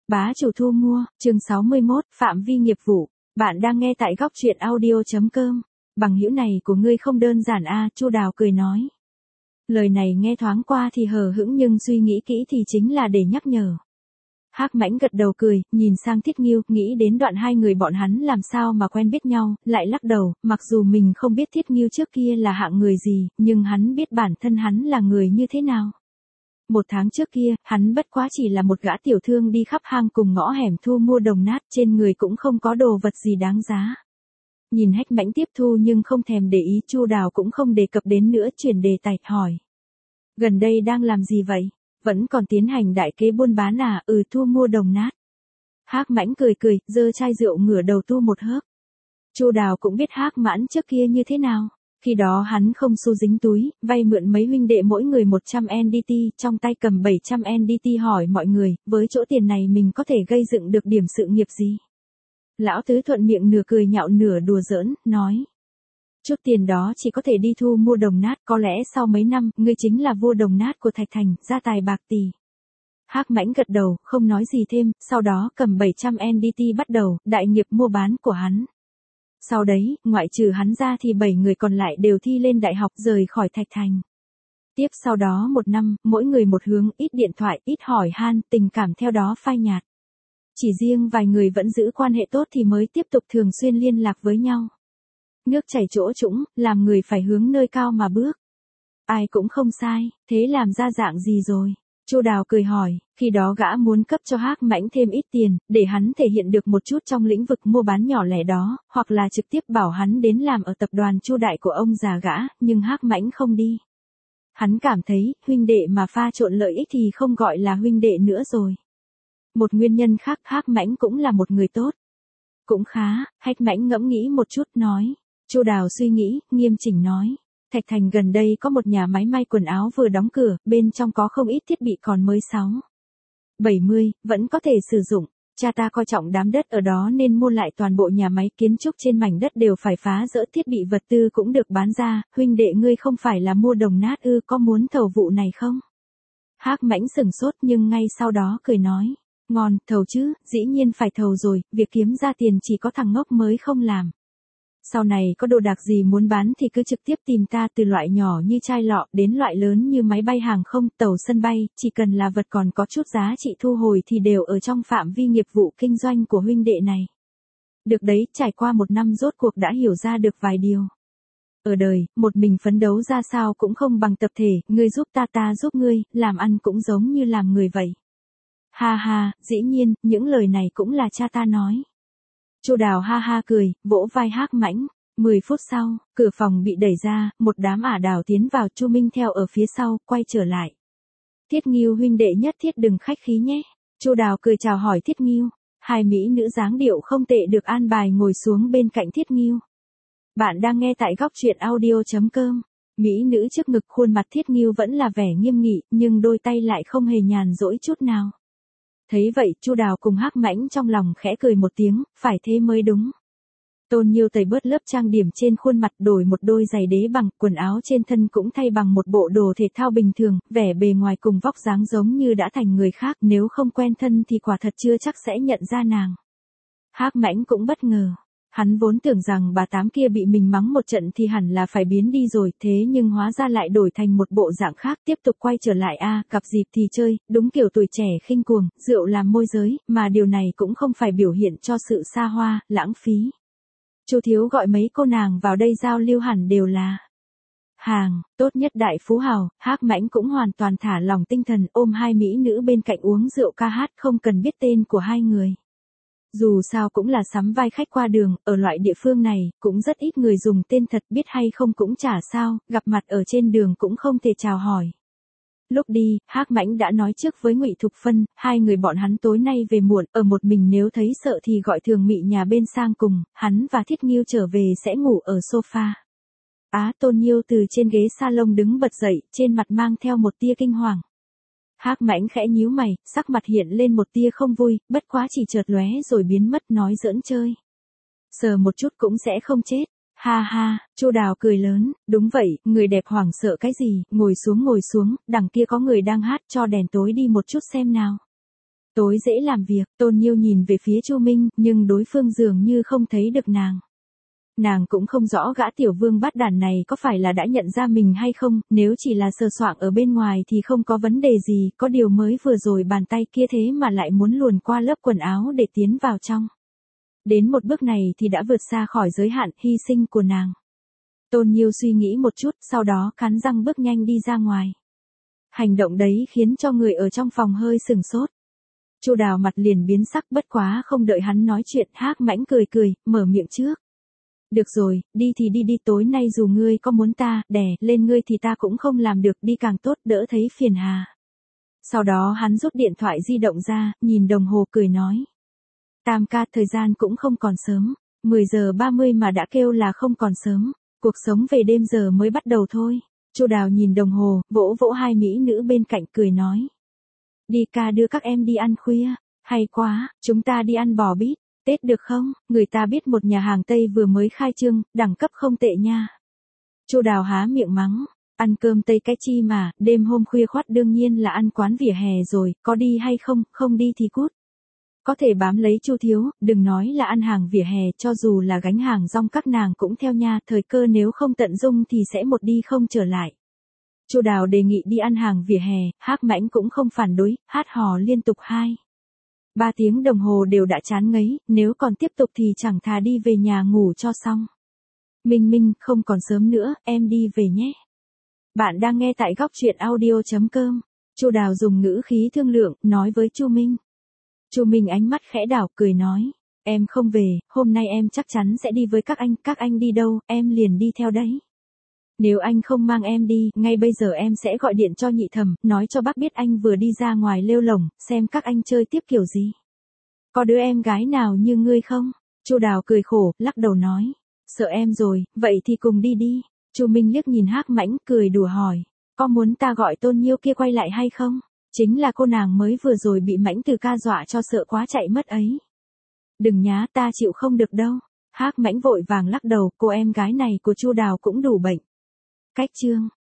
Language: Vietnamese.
Bá chủ thu mua, chương 61, phạm vi nghiệp vụ. Bạn đang nghe tại góc truyện audio.com. Bằng hữu này của ngươi không đơn giản a, Chu Đào cười nói. Lời này nghe thoáng qua thì hờ hững nhưng suy nghĩ kỹ thì chính là để nhắc nhở. Hắc Mãnh gật đầu cười, nhìn sang Thiết Nghiêu, nghĩ đến đoạn hai người bọn hắn làm sao mà quen biết nhau, lại lắc đầu, mặc dù mình không biết Thiết Nghiêu trước kia là hạng người gì, nhưng hắn biết bản thân hắn là người như thế nào. 1 tháng trước kia, hắn bất quá chỉ là một gã tiểu thương đi khắp hang cùng ngõ hẻm thu mua đồng nát, trên người cũng không có đồ vật gì đáng giá. Nhìn Hắc Mãnh tiếp thu nhưng không thèm để ý, Chu Đào cũng không đề cập đến nữa, chuyển đề tài hỏi. Gần đây đang làm gì vậy? Vẫn còn tiến hành đại kế buôn bán à? Thu mua đồng nát. Hắc Mãnh cười cười, giơ chai rượu ngửa đầu tu một hớp. Chu Đào cũng biết Hắc Mãnh trước kia như thế nào. Khi đó hắn không xu dính túi, vay mượn mấy huynh đệ mỗi người 100 NDT, trong tay cầm 700 NDT, hỏi mọi người, với chỗ tiền này mình có thể gây dựng được điểm sự nghiệp gì? Lão Tứ thuận miệng nửa cười nhạo nửa đùa giỡn, nói. Chút tiền đó chỉ có thể đi thu mua đồng nát, có lẽ sau mấy năm, ngươi chính là vua đồng nát của Thạch Thành, gia tài bạc tỷ. Hắc Mãnh gật đầu, không nói gì thêm, sau đó cầm 700 NDT bắt đầu, đại nghiệp mua bán của hắn. Sau đấy, ngoại trừ hắn ra thì 7 người còn lại đều thi lên đại học, rời khỏi Thạch Thành. Tiếp sau đó 1 năm, mỗi người một hướng, ít điện thoại, ít hỏi han, tình cảm theo đó phai nhạt. Chỉ riêng vài người vẫn giữ quan hệ tốt thì mới tiếp tục thường xuyên liên lạc với nhau. Nước chảy chỗ trũng, làm người phải hướng nơi cao mà bước. Ai cũng không sai, thế làm ra dạng gì rồi? Chu Đào cười hỏi, khi đó gã muốn cấp cho Hắc Mãnh thêm ít tiền, để hắn thể hiện được một chút trong lĩnh vực mua bán nhỏ lẻ đó, hoặc là trực tiếp bảo hắn đến làm ở tập đoàn Chu Đại của ông già gã, nhưng Hắc Mãnh không đi. Hắn cảm thấy, huynh đệ mà pha trộn lợi ích thì không gọi là huynh đệ nữa rồi. Một nguyên nhân khác, Hắc Mãnh cũng là một người tốt. Cũng khá, Hắc Mãnh ngẫm nghĩ một chút, nói. Chu Đào suy nghĩ, nghiêm chỉnh nói. Thạch Thành gần đây có một nhà máy may quần áo vừa đóng cửa, bên trong có không ít thiết bị còn mới 70, vẫn có thể sử dụng. Cha ta coi trọng đám đất ở đó nên mua lại toàn bộ nhà máy, kiến trúc trên mảnh đất đều phải phá dỡ, thiết bị vật tư cũng được bán ra. Huynh đệ ngươi không phải là mua đồng nát ư, có muốn thầu vụ này không? Hắc Mãnh sửng sốt nhưng ngay sau đó cười nói. Ngon, thầu chứ, dĩ nhiên phải thầu rồi, việc kiếm ra tiền chỉ có thằng ngốc mới không làm. Sau này có đồ đạc gì muốn bán thì cứ trực tiếp tìm ta, từ loại nhỏ như chai lọ đến loại lớn như máy bay hàng không, tàu sân bay, chỉ cần là vật còn có chút giá trị thu hồi thì đều ở trong phạm vi nghiệp vụ kinh doanh của huynh đệ này. Được đấy, trải qua 1 năm rốt cuộc đã hiểu ra được vài điều. Ở đời, một mình phấn đấu ra sao cũng không bằng tập thể, ngươi giúp ta, ta giúp ngươi, làm ăn cũng giống như làm người vậy. Ha ha, dĩ nhiên, những lời này cũng là cha ta nói. Chu Đào ha ha cười, vỗ vai Hắc Mãnh. 10 phút sau, cửa phòng bị đẩy ra, một đám ả đào tiến vào, Chu Minh theo ở phía sau, quay trở lại. Thiết Nghiêu huynh đệ nhất thiết đừng khách khí nhé. Chu Đào cười chào hỏi Thiết Nghiêu. Hai mỹ nữ dáng điệu không tệ được an bài ngồi xuống bên cạnh Thiết Nghiêu. Bạn đang nghe tại góc truyện audio.com. Mỹ nữ trước ngực, khuôn mặt Thiết Nghiêu vẫn là vẻ nghiêm nghị, nhưng đôi tay lại không hề nhàn rỗi chút nào. Thấy vậy, Chu Đào cùng Hắc Mãnh trong lòng khẽ cười một tiếng, phải thế mới đúng. Tôn Nhiêu tẩy bớt lớp trang điểm trên khuôn mặt, đổi một đôi giày đế bằng, quần áo trên thân cũng thay bằng một bộ đồ thể thao bình thường, vẻ bề ngoài cùng vóc dáng giống như đã thành người khác, nếu không quen thân thì quả thật chưa chắc sẽ nhận ra nàng. Hắc Mãnh cũng bất ngờ. Hắn vốn tưởng rằng bà Tám kia bị mình mắng một trận thì hẳn là phải biến đi rồi, thế nhưng hóa ra lại đổi thành một bộ dạng khác, tiếp tục quay trở lại gặp dịp thì chơi, đúng kiểu tuổi trẻ khinh cuồng, rượu làm môi giới, mà điều này cũng không phải biểu hiện cho sự xa hoa, lãng phí. Chu thiếu gọi mấy cô nàng vào đây giao lưu hẳn đều là hàng tốt nhất đại phú hào. Hắc Mãnh cũng hoàn toàn thả lỏng tinh thần, ôm hai mỹ nữ bên cạnh uống rượu ca hát, không cần biết tên của hai người. Dù sao cũng là sắm vai khách qua đường, ở loại địa phương này, cũng rất ít người dùng tên thật, biết hay không cũng chả sao, gặp mặt ở trên đường cũng không thể chào hỏi. Lúc đi, Hắc Mãnh đã nói trước với Ngụy Thục Phân, hai người bọn hắn tối nay về muộn, ở một mình nếu thấy sợ thì gọi Thường Mị nhà bên sang cùng, hắn và Thiết Nghiêu trở về sẽ ngủ ở sofa. Tôn Nhiêu từ trên ghế salon đứng bật dậy, trên mặt mang theo một tia kinh hoàng. Hắc Mãnh khẽ nhíu mày, sắc mặt hiện lên một tia không vui, bất quá chỉ chợt lóe rồi biến mất, nói giỡn chơi. Sờ một chút cũng sẽ không chết. Ha ha, Chu Đào cười lớn, đúng vậy, người đẹp hoảng sợ cái gì, ngồi xuống, đằng kia có người đang hát, cho đèn tối đi một chút xem nào. Tối dễ làm việc, Tôn Nhiêu nhìn về phía Chu Minh, nhưng đối phương dường như không thấy được nàng. Nàng cũng không rõ gã tiểu vương bát đàn này có phải là đã nhận ra mình hay không, nếu chỉ là sờ soạng ở bên ngoài thì không có vấn đề gì, có điều mới vừa rồi bàn tay kia thế mà lại muốn luồn qua lớp quần áo để tiến vào trong. Đến một bước này thì đã vượt xa khỏi giới hạn hy sinh của nàng. Tôn Nhiêu suy nghĩ một chút, sau đó cắn răng bước nhanh đi ra ngoài. Hành động đấy khiến cho người ở trong phòng hơi sừng sốt. Chu Đào mặt liền biến sắc, bất quá không đợi hắn nói chuyện, Hắc Mãnh cười cười, mở miệng trước. Được rồi, đi thì đi đi, tối nay dù ngươi có muốn ta đè lên ngươi thì ta cũng không làm được, đi càng tốt, đỡ thấy phiền hà. Sau đó hắn rút điện thoại di động ra, nhìn đồng hồ cười nói. Tam ca, thời gian cũng không còn sớm, 10 giờ 30 mà đã kêu là không còn sớm, cuộc sống về đêm giờ mới bắt đầu thôi. Chu Đào nhìn đồng hồ, vỗ vỗ hai mỹ nữ bên cạnh cười nói. Đi ca đưa các em đi ăn khuya, hay quá, chúng ta đi ăn bò bít, Tết được không, người ta biết một nhà hàng Tây vừa mới khai trương, đẳng cấp không tệ nha. Chu Đào há miệng mắng, ăn cơm Tây cái chi mà, đêm hôm khuya khoắt đương nhiên là ăn quán vỉa hè rồi, có đi hay không, không đi thì cút. Có thể bám lấy Chu thiếu, đừng nói là ăn hàng vỉa hè, cho dù là gánh hàng rong các nàng cũng theo nha, thời cơ nếu không tận dung thì sẽ một đi không trở lại. Chu Đào đề nghị đi ăn hàng vỉa hè, Hắc Mãnh cũng không phản đối, hát hò liên tục 2-3 tiếng đồng hồ đều đã chán ngấy, nếu còn tiếp tục thì chẳng thà đi về nhà ngủ cho xong. Minh Minh, không còn sớm nữa, em đi về nhé. Bạn đang nghe tại góc truyện audio.com. Chu Đào dùng ngữ khí thương lượng, nói với Chu Minh. Chu Minh ánh mắt khẽ đảo, cười nói. Em không về, hôm nay em chắc chắn sẽ đi với các anh đi đâu, em liền đi theo đấy. Nếu anh không mang em đi, ngay bây giờ em sẽ gọi điện cho nhị thẩm, nói cho bác biết anh vừa đi ra ngoài lêu lổng, xem các anh chơi tiếp kiểu gì. Có đứa em gái nào như ngươi không? Chu Đào cười khổ, lắc đầu nói. Sợ em rồi, vậy thì cùng đi đi. Chu Minh liếc nhìn Hắc Mãnh, cười đùa hỏi. Có muốn ta gọi Tôn Nhiêu kia quay lại hay không? Chính là cô nàng mới vừa rồi bị Mãnh Từ ca dọa cho sợ quá chạy mất ấy. Đừng nhá, ta chịu không được đâu. Hắc Mãnh vội vàng lắc đầu, cô em gái này của Chu Đào cũng đủ bệnh. Cách chương